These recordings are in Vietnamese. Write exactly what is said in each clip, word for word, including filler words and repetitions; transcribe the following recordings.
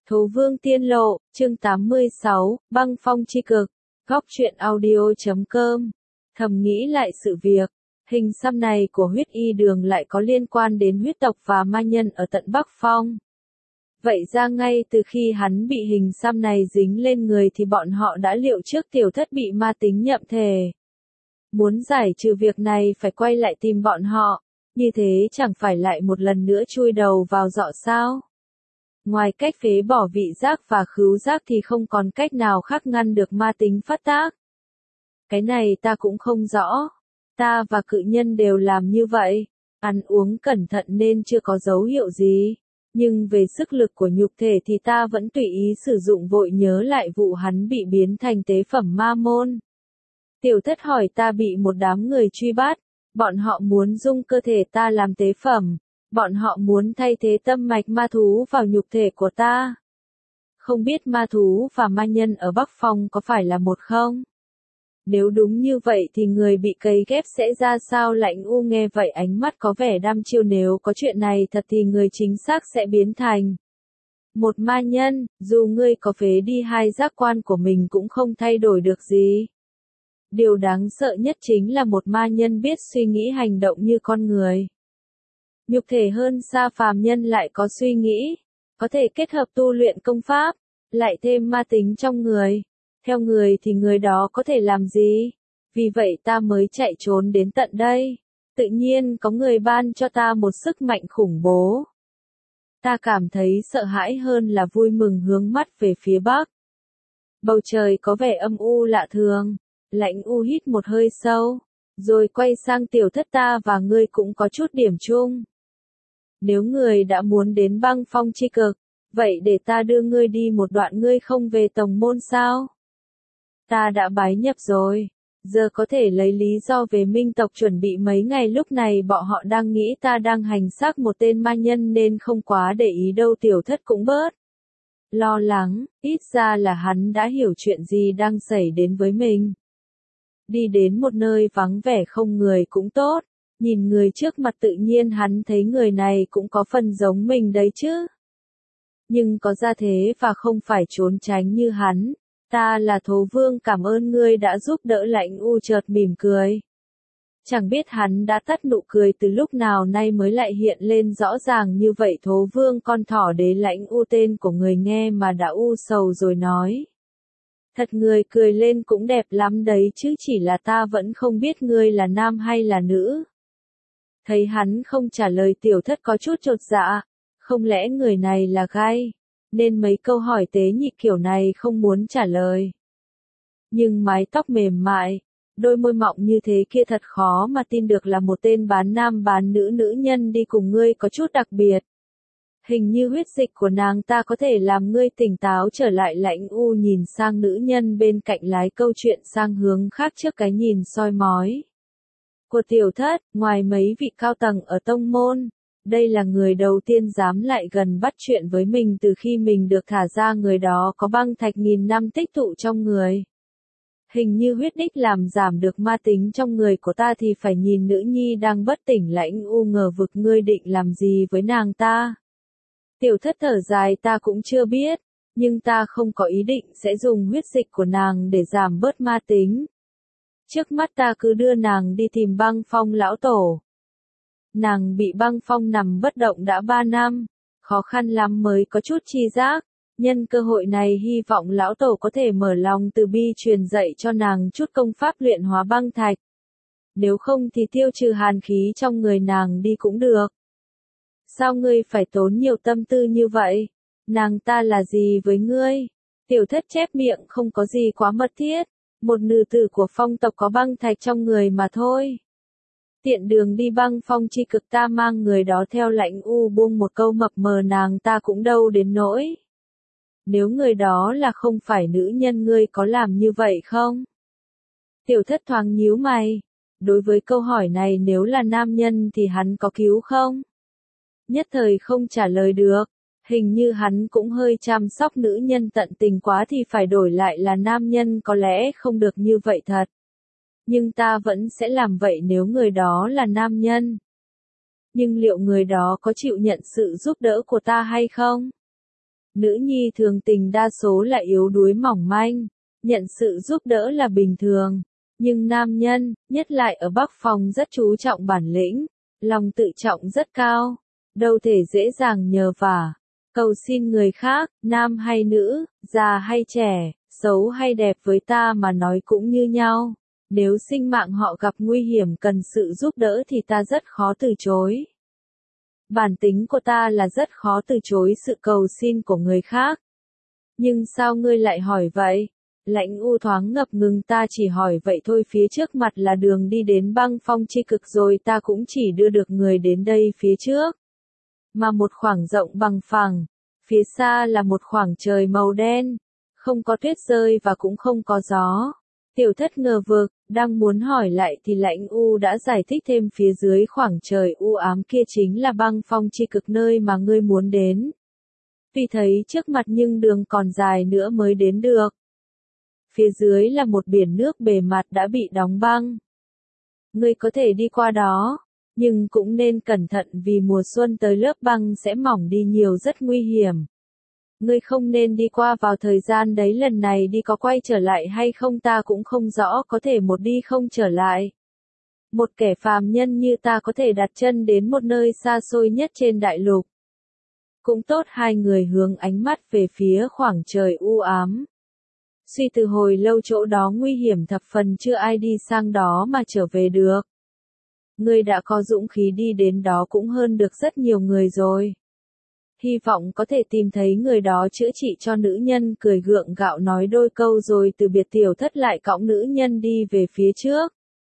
Thố Vương Tiên Lộ, chương tám mươi sáu, Băng Phong Chi Cực, góc truyện audio chấm com. Thầm nghĩ lại sự việc, hình xăm này của huyết y đường lại có liên quan đến huyết tộc và ma nhân ở tận Bắc Phong. Vậy ra ngay từ khi hắn bị hình xăm này dính lên người thì bọn họ đã liệu trước tiểu thất bị ma tính nhậm thể. Muốn giải trừ việc này phải quay lại tìm bọn họ, như thế chẳng phải lại một lần nữa chui đầu vào giọ sao? Ngoài cách phế bỏ vị giác và khứu giác thì không còn cách nào khác ngăn được ma tính phát tác. Cái này ta cũng không rõ. Ta và cự nhân đều làm như vậy. Ăn uống cẩn thận nên chưa có dấu hiệu gì. Nhưng về sức lực của nhục thể thì ta vẫn tùy ý sử dụng vội nhớ lại vụ hắn bị biến thành tế phẩm ma môn. Tiểu thất hỏi ta bị một đám người truy bắt. Bọn họ muốn dung cơ thể ta làm tế phẩm. Bọn họ muốn thay thế tâm mạch ma thú vào nhục thể của ta. Không biết ma thú và ma nhân ở Bắc Phong có phải là một không? Nếu đúng như vậy thì người bị cấy ghép sẽ ra sao? Lãnh U nghe vậy ánh mắt có vẻ đăm chiêu, nếu có chuyện này thật thì người chính xác sẽ biến thành một ma nhân, dù ngươi có phế đi hai giác quan của mình cũng không thay đổi được gì. Điều đáng sợ nhất chính là một ma nhân biết suy nghĩ hành động như con người. Nhục thể hơn xa phàm nhân lại có suy nghĩ, có thể kết hợp tu luyện công pháp, lại thêm ma tính trong người. Theo người thì người đó có thể làm gì? Vì vậy ta mới chạy trốn đến tận đây. Tự nhiên có người ban cho ta một sức mạnh khủng bố. Ta cảm thấy sợ hãi hơn là vui mừng, hướng mắt về phía bắc. Bầu trời có vẻ âm u lạ thường. Lãnh U hít một hơi sâu, rồi quay sang tiểu thất, ta và ngươi cũng có chút điểm chung. Nếu người đã muốn đến Băng Phong Chi Cực, vậy để ta đưa ngươi đi một đoạn, ngươi không về tông môn sao? Ta đã bái nhập rồi, giờ có thể lấy lý do về minh tộc chuẩn bị mấy ngày, lúc này bọn họ đang nghĩ ta đang hành xác một tên ma nhân nên không quá để ý đâu. Tiểu thất cũng bớt lo lắng, ít ra là hắn đã hiểu chuyện gì đang xảy đến với mình. Đi đến một nơi vắng vẻ không người cũng tốt. Nhìn người trước mặt tự nhiên hắn thấy người này cũng có phần giống mình đấy chứ. Nhưng có ra thế và không phải trốn tránh như hắn. Ta là Thố Vương, cảm ơn ngươi đã giúp đỡ. Lãnh U chợt mỉm cười. Chẳng biết hắn đã tắt nụ cười từ lúc nào nay mới lại hiện lên rõ ràng như vậy. Thố Vương con thỏ đế. Lãnh U tên của người nghe mà đã u sầu rồi nói. Thật, người cười lên cũng đẹp lắm đấy chứ, chỉ là ta vẫn không biết ngươi là nam hay là nữ. Thấy hắn không trả lời, tiểu thất có chút chột dạ, không lẽ người này là gai, nên mấy câu hỏi tế nhị kiểu này không muốn trả lời. Nhưng mái tóc mềm mại, đôi môi mọng như thế kia thật khó mà tin được là một tên bán nam bán nữ nữ nhân đi cùng ngươi có chút đặc biệt. Hình như huyết dịch của nàng ta có thể làm ngươi tỉnh táo trở lại. Lãnh U nhìn sang nữ nhân bên cạnh, lái câu chuyện sang hướng khác trước cái nhìn soi mói của tiểu thất. Ngoài mấy vị cao tầng ở tông môn, đây là người đầu tiên dám lại gần bắt chuyện với mình từ khi mình được thả ra. Người đó có băng thạch nghìn năm tích tụ trong người. Hình như huyết đích làm giảm được ma tính trong người của ta thì phải nhìn nữ nhi đang bất tỉnh. Lãnh U ngờ vực, ngươi định làm gì với nàng ta? Tiểu thất thở dài, ta cũng chưa biết, nhưng ta không có ý định sẽ dùng huyết dịch của nàng để giảm bớt ma tính. Trước mắt ta cứ đưa nàng đi tìm Băng Phong lão tổ. Nàng bị Băng Phong nằm bất động đã ba năm, khó khăn lắm mới có chút tri giác. Nhân cơ hội này hy vọng lão tổ có thể mở lòng từ bi truyền dạy cho nàng chút công pháp luyện hóa băng thạch. Nếu không thì tiêu trừ hàn khí trong người nàng đi cũng được. Sao ngươi phải tốn nhiều tâm tư như vậy? Nàng ta là gì với ngươi? Tiểu thất chép miệng, không có gì quá mật thiết. Một nữ tử của phong tộc có băng thạch trong người mà thôi. Tiện đường đi Băng Phong Chi Cực ta mang người đó theo. Lãnh U buông một câu mập mờ, nàng ta cũng đâu đến nỗi. Nếu người đó là không phải nữ nhân, ngươi có làm như vậy không? Tiểu thất thoáng nhíu mày. Đối với câu hỏi này, nếu là nam nhân thì hắn có cứu không? Nhất thời không trả lời được. Hình như hắn cũng hơi chăm sóc nữ nhân tận tình quá thì phải đổi lại là nam nhân có lẽ không được như vậy thật. Nhưng ta vẫn sẽ làm vậy nếu người đó là nam nhân. Nhưng liệu người đó có chịu nhận sự giúp đỡ của ta hay không? Nữ nhi thường tình đa số là yếu đuối mỏng manh, nhận sự giúp đỡ là bình thường. Nhưng nam nhân, nhất lại ở Bắc Phong rất chú trọng bản lĩnh, lòng tự trọng rất cao, đâu thể dễ dàng nhờ vả, cầu xin người khác, nam hay nữ, già hay trẻ, xấu hay đẹp với ta mà nói cũng như nhau. Nếu sinh mạng họ gặp nguy hiểm cần sự giúp đỡ thì ta rất khó từ chối. Bản tính của ta là rất khó từ chối sự cầu xin của người khác. Nhưng sao ngươi lại hỏi vậy? Lãnh U thoáng ngập ngừng, ta chỉ hỏi vậy thôi, phía trước mặt là đường đi đến băng phong chi cực rồi, ta cũng chỉ đưa được người đến đây phía trước. Mà một khoảng rộng bằng phẳng, phía xa là một khoảng trời màu đen, không có tuyết rơi và cũng không có gió. Tiểu Thất ngờ vực, đang muốn hỏi lại thì Lãnh U đã giải thích thêm, phía dưới khoảng trời u ám kia chính là băng phong chi cực, nơi mà ngươi muốn đến. Tuy thấy trước mặt nhưng đường còn dài nữa mới đến được. Phía dưới là một biển nước bề mặt đã bị đóng băng. Ngươi có thể đi qua đó, nhưng cũng nên cẩn thận vì mùa xuân tới lớp băng sẽ mỏng đi nhiều, rất nguy hiểm. Ngươi không nên đi qua vào thời gian đấy, lần này đi có quay trở lại hay không ta cũng không rõ, có thể một đi không trở lại. Một kẻ phàm nhân như ta có thể đặt chân đến một nơi xa xôi nhất trên đại lục. Cũng tốt, hai người hướng ánh mắt về phía khoảng trời u ám. Suy từ hồi lâu chỗ đó nguy hiểm thập phần, chưa ai đi sang đó mà trở về được. Ngươi đã có dũng khí đi đến đó cũng hơn được rất nhiều người rồi. Hy vọng có thể tìm thấy người đó chữa trị cho nữ nhân, cười gượng gạo nói đôi câu rồi từ biệt. Tiểu Thất lại cõng nữ nhân đi về phía trước.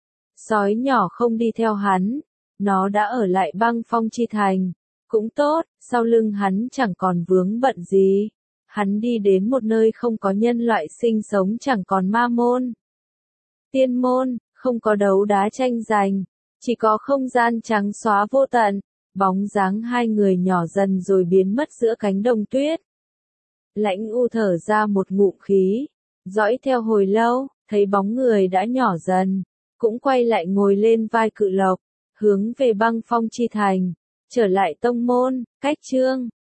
Sói nhỏ không đi theo hắn, nó đã ở lại băng phong chi thành. Cũng tốt, sau lưng hắn chẳng còn vướng bận gì. Hắn đi đến một nơi không có nhân loại sinh sống, chẳng còn ma môn, tiên môn, không có đấu đá tranh giành, chỉ có không gian trắng xóa vô tận. Bóng dáng hai người nhỏ dần rồi biến mất giữa cánh đồng tuyết. Lãnh U thở ra một ngụm khí, dõi theo hồi lâu, thấy bóng người đã nhỏ dần, cũng quay lại ngồi lên vai cự lộc, hướng về băng phong chi thành, trở lại tông môn. Cách chương